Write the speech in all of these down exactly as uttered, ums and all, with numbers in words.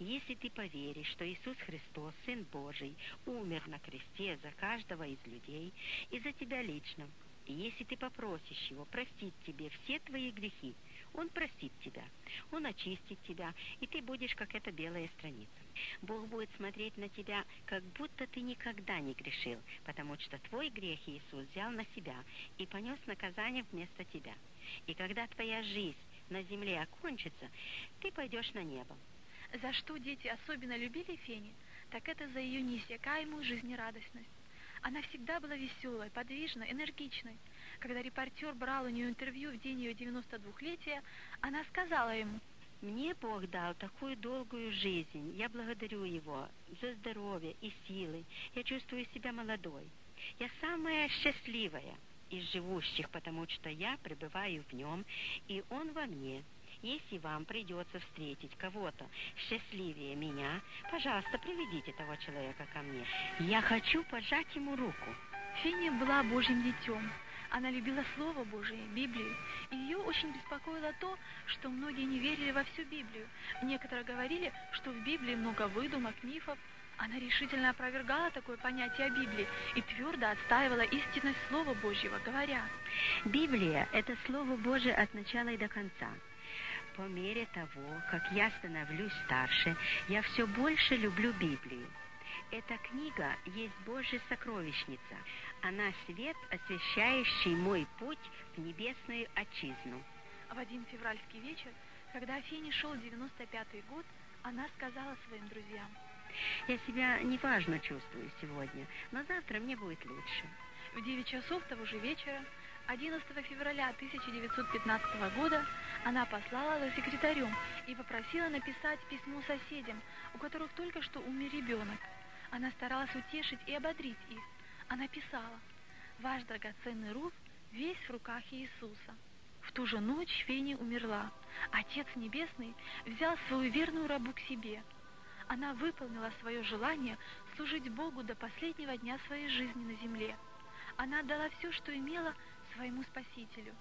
Если ты поверишь, что Иисус Христос, Сын Божий, умер на кресте за каждого из людей и за тебя лично, и если ты попросишь Его простить тебе все твои грехи, Он простит тебя, Он очистит тебя, и ты будешь, как эта белая страница. Бог будет смотреть на тебя, как будто ты никогда не грешил, потому что твой грех Иисус взял на себя и понес наказание вместо тебя. И когда твоя жизнь на земле окончится, ты пойдешь на небо. За что дети особенно любили Фени, так это за ее неиссякаемую жизнерадостность. Она всегда была веселой, подвижной, энергичной. Когда репортер брал у нее интервью в день ее девяносто двухлетия, она сказала ему: «Мне Бог дал такую долгую жизнь. Я благодарю Его за здоровье и силы. Я чувствую себя молодой. Я самая счастливая из живущих, потому что я пребываю в Нем, и Он во мне. Если вам придется встретить кого-то счастливее меня, пожалуйста, приведите того человека ко мне. Я хочу пожать ему руку». Феня была Божьим детем. Она любила Слово Божие, Библию, и ее очень беспокоило то, что многие не верили во всю Библию. Некоторые говорили, что в Библии много выдумок, мифов. Она решительно опровергала такое понятие о Библии и твердо отстаивала истинность Слова Божьего, говоря: «Библия – это Слово Божие от начала и до конца. По мере того, как я становлюсь старше, я все больше люблю Библию. Эта книга есть Божья сокровищница. Она свет, освещающий мой путь в небесную отчизну». В один февральский вечер, когда Фене шел девяносто пятый год, она сказала своим друзьям: «Я себя неважно чувствую сегодня, но завтра мне будет лучше». В девять часов того же вечера, одиннадцатого февраля тысяча девятьсот пятнадцатого года, она послала за секретарем и попросила написать письмо соседям, у которых только что умер ребенок. Она старалась утешить и ободрить их. Она писала: «Ваш драгоценный Руф весь в руках Иисуса». В ту же ночь Фени умерла. Отец Небесный взял свою верную рабу к себе. Она выполнила свое желание служить Богу до последнего дня своей жизни на земле. Она отдала все, что имела, своему Спасителю.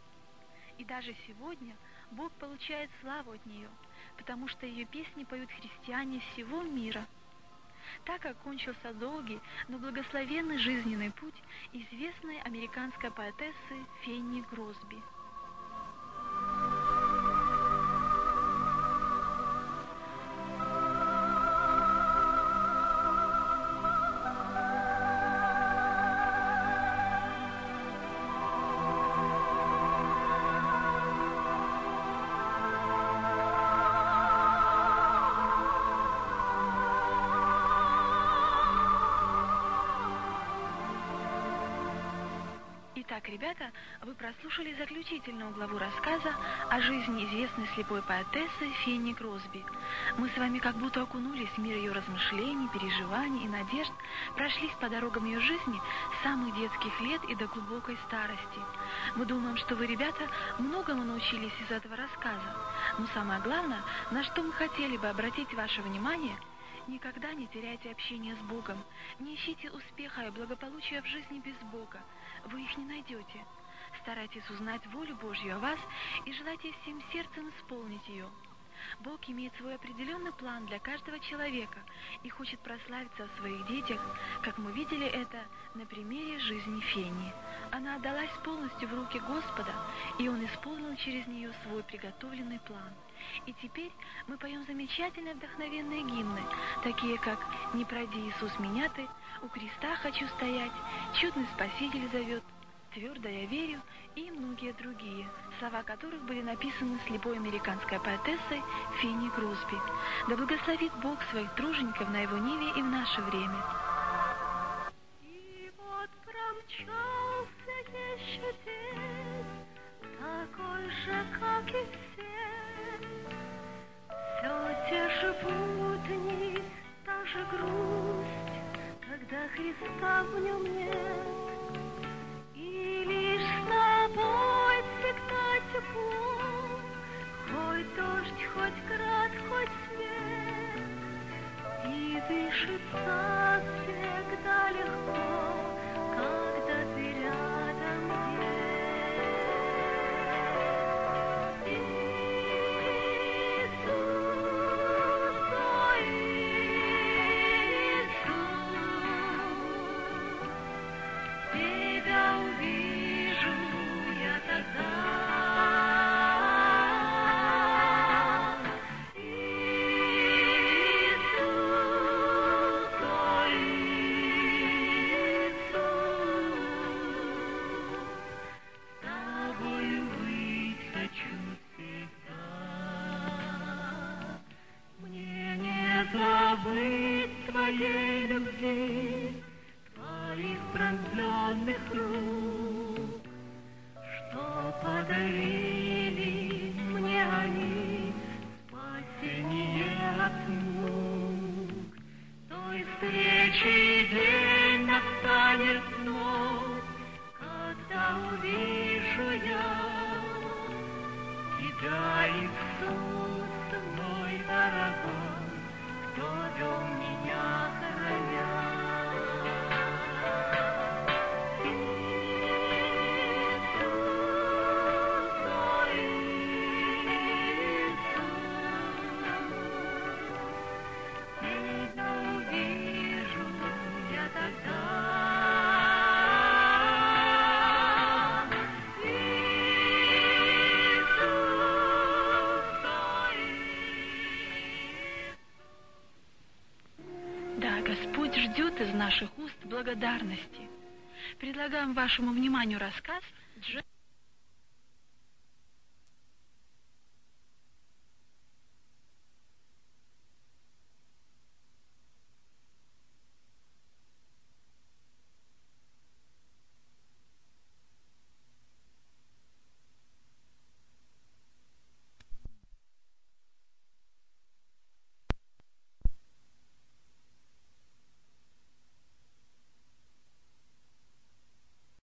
И даже сегодня Бог получает славу от нее, потому что ее песни поют христиане всего мира. Так окончился долгий, но благословенный жизненный путь известной американской поэтессы Фенни Кросби. Итак, ребята, вы прослушали заключительную главу рассказа о жизни известной слепой поэтессы Фенни Кросби. Мы с вами как будто окунулись в мир ее размышлений, переживаний и надежд, прошлись по дорогам ее жизни с самых детских лет и до глубокой старости. Мы думаем, что вы, ребята, многому научились из этого рассказа. Но самое главное, на что мы хотели бы обратить ваше внимание – никогда не теряйте общение с Богом. Не ищите успеха и благополучия в жизни без Бога. Вы их не найдете. Старайтесь узнать волю Божью о вас и желайте всем сердцем исполнить ее. Бог имеет свой определенный план для каждого человека и хочет прославиться в своих детях, как мы видели это на примере жизни Фенни. Она отдалась полностью в руки Господа, и Он исполнил через нее свой приготовленный план. И теперь мы поем замечательные вдохновенные гимны, такие как «Не пройди, Иисус, меня ты», «У креста хочу стоять», «Чудный Спаситель зовет», «Твердо я верю» и многие другие, слова которых были написаны слепой американской поэтессой Фенни Кросби. Да благословит Бог своих тружеников на его ниве и в наше время. И вот промчался еще день, такой же, как и все. Все те же будни, та же грусть, когда Христа в нем нет. И лишь с тобой всегда тепло, хоть дождь, хоть град, хоть снег. И дышится всегда легко, когда ты рядом есть. Иисус, мой забыть твоей любви, твоих пронзенных рук, что подарили мне они спасение от мук. Той встречи день настанет вновь, когда увижу я тебя, Иисус мой дорогой, кто вел меня храня. Господь ждет из наших уст благодарности. Предлагаем вашему вниманию рассказ Джек